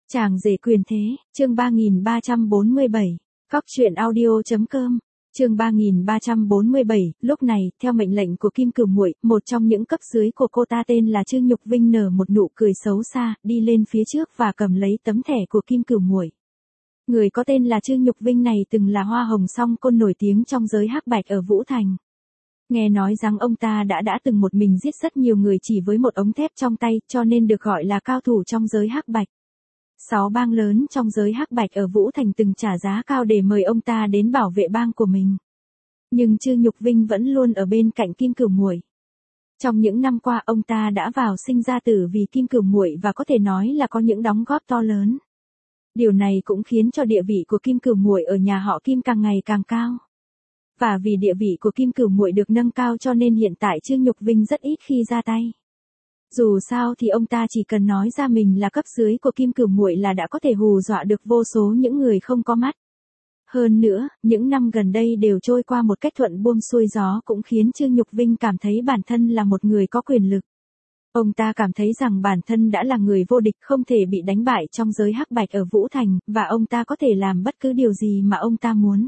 Chàng rể quyền thế, chương 3347, Cóc truyện audio.com, chương 3347, lúc này, theo mệnh lệnh của Kim Cửu Muội, một trong những cấp dưới của cô ta tên là Trương Nhục Vinh nở một nụ cười xấu xa, đi lên phía trước và cầm lấy tấm thẻ của Kim Cửu Muội. Người có tên là Trương Nhục Vinh này từng là hoa hồng song côn nổi tiếng trong giới hắc bạch ở Vũ Thành. Nghe nói rằng ông ta đã từng một mình giết rất nhiều người chỉ với một ống thép trong tay, cho nên được gọi là cao thủ trong giới hắc bạch. 6 bang lớn trong giới hắc bạch ở Vũ Thành từng trả giá cao để mời ông ta đến bảo vệ bang của mình. Nhưng Trương Nhục Vinh vẫn luôn ở bên cạnh Kim Cửu Muội. Trong những năm qua ông ta đã vào sinh ra tử vì Kim Cửu Muội và có thể nói là có những đóng góp to lớn. Điều này cũng khiến cho địa vị của Kim Cửu Muội ở nhà họ Kim càng ngày càng cao. Và vì địa vị của Kim Cửu Muội được nâng cao cho nên hiện tại Trương Nhục Vinh rất ít khi ra tay. Dù sao thì ông ta chỉ cần nói ra mình là cấp dưới của Kim Cửu Muội là đã có thể hù dọa được vô số những người không có mắt. Hơn nữa, những năm gần đây đều trôi qua một cách thuận buồm xuôi gió cũng khiến Trương Nhục Vinh cảm thấy bản thân là một người có quyền lực. Ông ta cảm thấy rằng bản thân đã là người vô địch không thể bị đánh bại trong giới hắc bạch ở Vũ Thành, và ông ta có thể làm bất cứ điều gì mà ông ta muốn.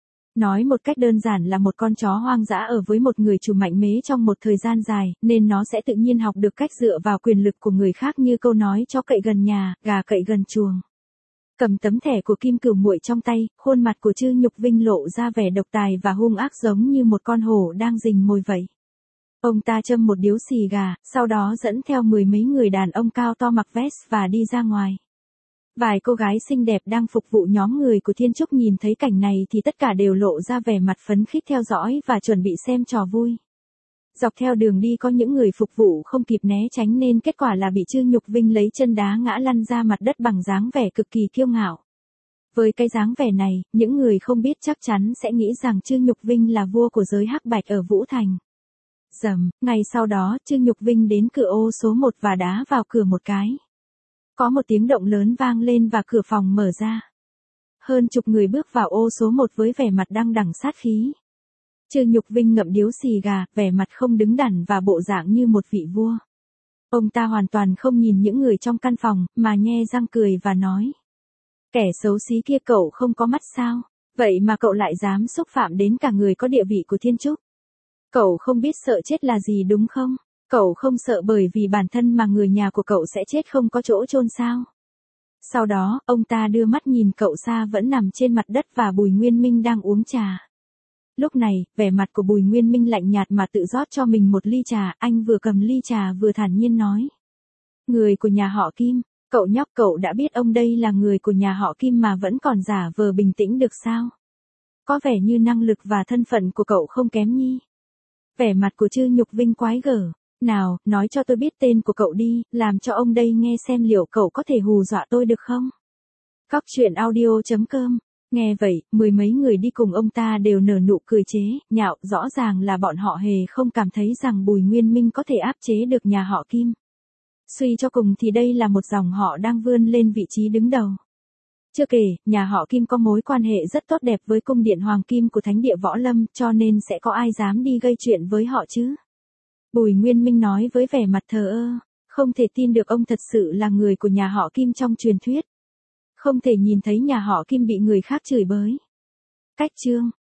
Nói một cách đơn giản là một con chó hoang dã ở với một người chủ mạnh mẽ trong một thời gian dài, nên nó sẽ tự nhiên học được cách dựa vào quyền lực của người khác như câu nói chó cậy gần nhà, gà cậy gần chuồng. Cầm tấm thẻ của Kim Cửu Muội trong tay, khuôn mặt của Trương Nhục Vinh lộ ra vẻ độc tài và hung ác giống như một con hổ đang rình mồi vậy. Ông ta châm một điếu xì gà, sau đó dẫn theo mười mấy người đàn ông cao to mặc vest và đi ra ngoài. Vài cô gái xinh đẹp đang phục vụ nhóm người của Thiên Trúc nhìn thấy cảnh này thì tất cả đều lộ ra vẻ mặt phấn khích theo dõi và chuẩn bị xem trò vui. Dọc theo đường đi có những người phục vụ không kịp né tránh nên kết quả là bị Trương Nhục Vinh lấy chân đá ngã lăn ra mặt đất bằng dáng vẻ cực kỳ kiêu ngạo. Với cái dáng vẻ này, những người không biết chắc chắn sẽ nghĩ rằng Trương Nhục Vinh là vua của giới hắc bạch ở Vũ Thành. Rầm, ngay sau đó, Trương Nhục Vinh đến cửa ô số 1 và đá vào cửa một cái. Có một tiếng động lớn vang lên và cửa phòng mở ra. Hơn chục người bước vào ô số 1 với vẻ mặt đăng đẳng sát khí. Trương Nhục Vinh ngậm điếu xì gà, vẻ mặt không đứng đắn và bộ dạng như một vị vua. Ông ta hoàn toàn không nhìn những người trong căn phòng, mà nhe răng cười và nói. Kẻ xấu xí kia cậu không có mắt sao? Vậy mà cậu lại dám xúc phạm đến cả người có địa vị của Thiên Trúc. Cậu không biết sợ chết là gì đúng không? Cậu không sợ bởi vì bản thân mà người nhà của cậu sẽ chết không có chỗ chôn sao? Sau đó, ông ta đưa mắt nhìn cậu xa vẫn nằm trên mặt đất và Bùi Nguyên Minh đang uống trà. Lúc này, vẻ mặt của Bùi Nguyên Minh lạnh nhạt mà tự rót cho mình một ly trà, anh vừa cầm ly trà vừa thản nhiên nói. Người của nhà họ Kim, cậu nhóc cậu đã biết ông đây là người của nhà họ Kim mà vẫn còn giả vờ bình tĩnh được sao? Có vẻ như năng lực và thân phận của cậu không kém nhi. Vẻ mặt của Trương Nhục Vinh quái gở. Nào, nói cho tôi biết tên của cậu đi, làm cho ông đây nghe xem liệu cậu có thể hù dọa tôi được không? Cóc truyện audio.com. Nghe vậy, mười mấy người đi cùng ông ta đều nở nụ cười chế, nhạo, rõ ràng là bọn họ hề không cảm thấy rằng Bùi Nguyên Minh có thể áp chế được nhà họ Kim. Suy cho cùng thì đây là một dòng họ đang vươn lên vị trí đứng đầu. Chưa kể, nhà họ Kim có mối quan hệ rất tốt đẹp với cung điện Hoàng Kim của Thánh địa Võ Lâm, cho nên sẽ có ai dám đi gây chuyện với họ chứ? Bùi Nguyên Minh nói với vẻ mặt thờ ơ, không thể tin được ông thật sự là người của nhà họ Kim trong truyền thuyết. Không thể nhìn thấy nhà họ Kim bị người khác chửi bới. Cách chương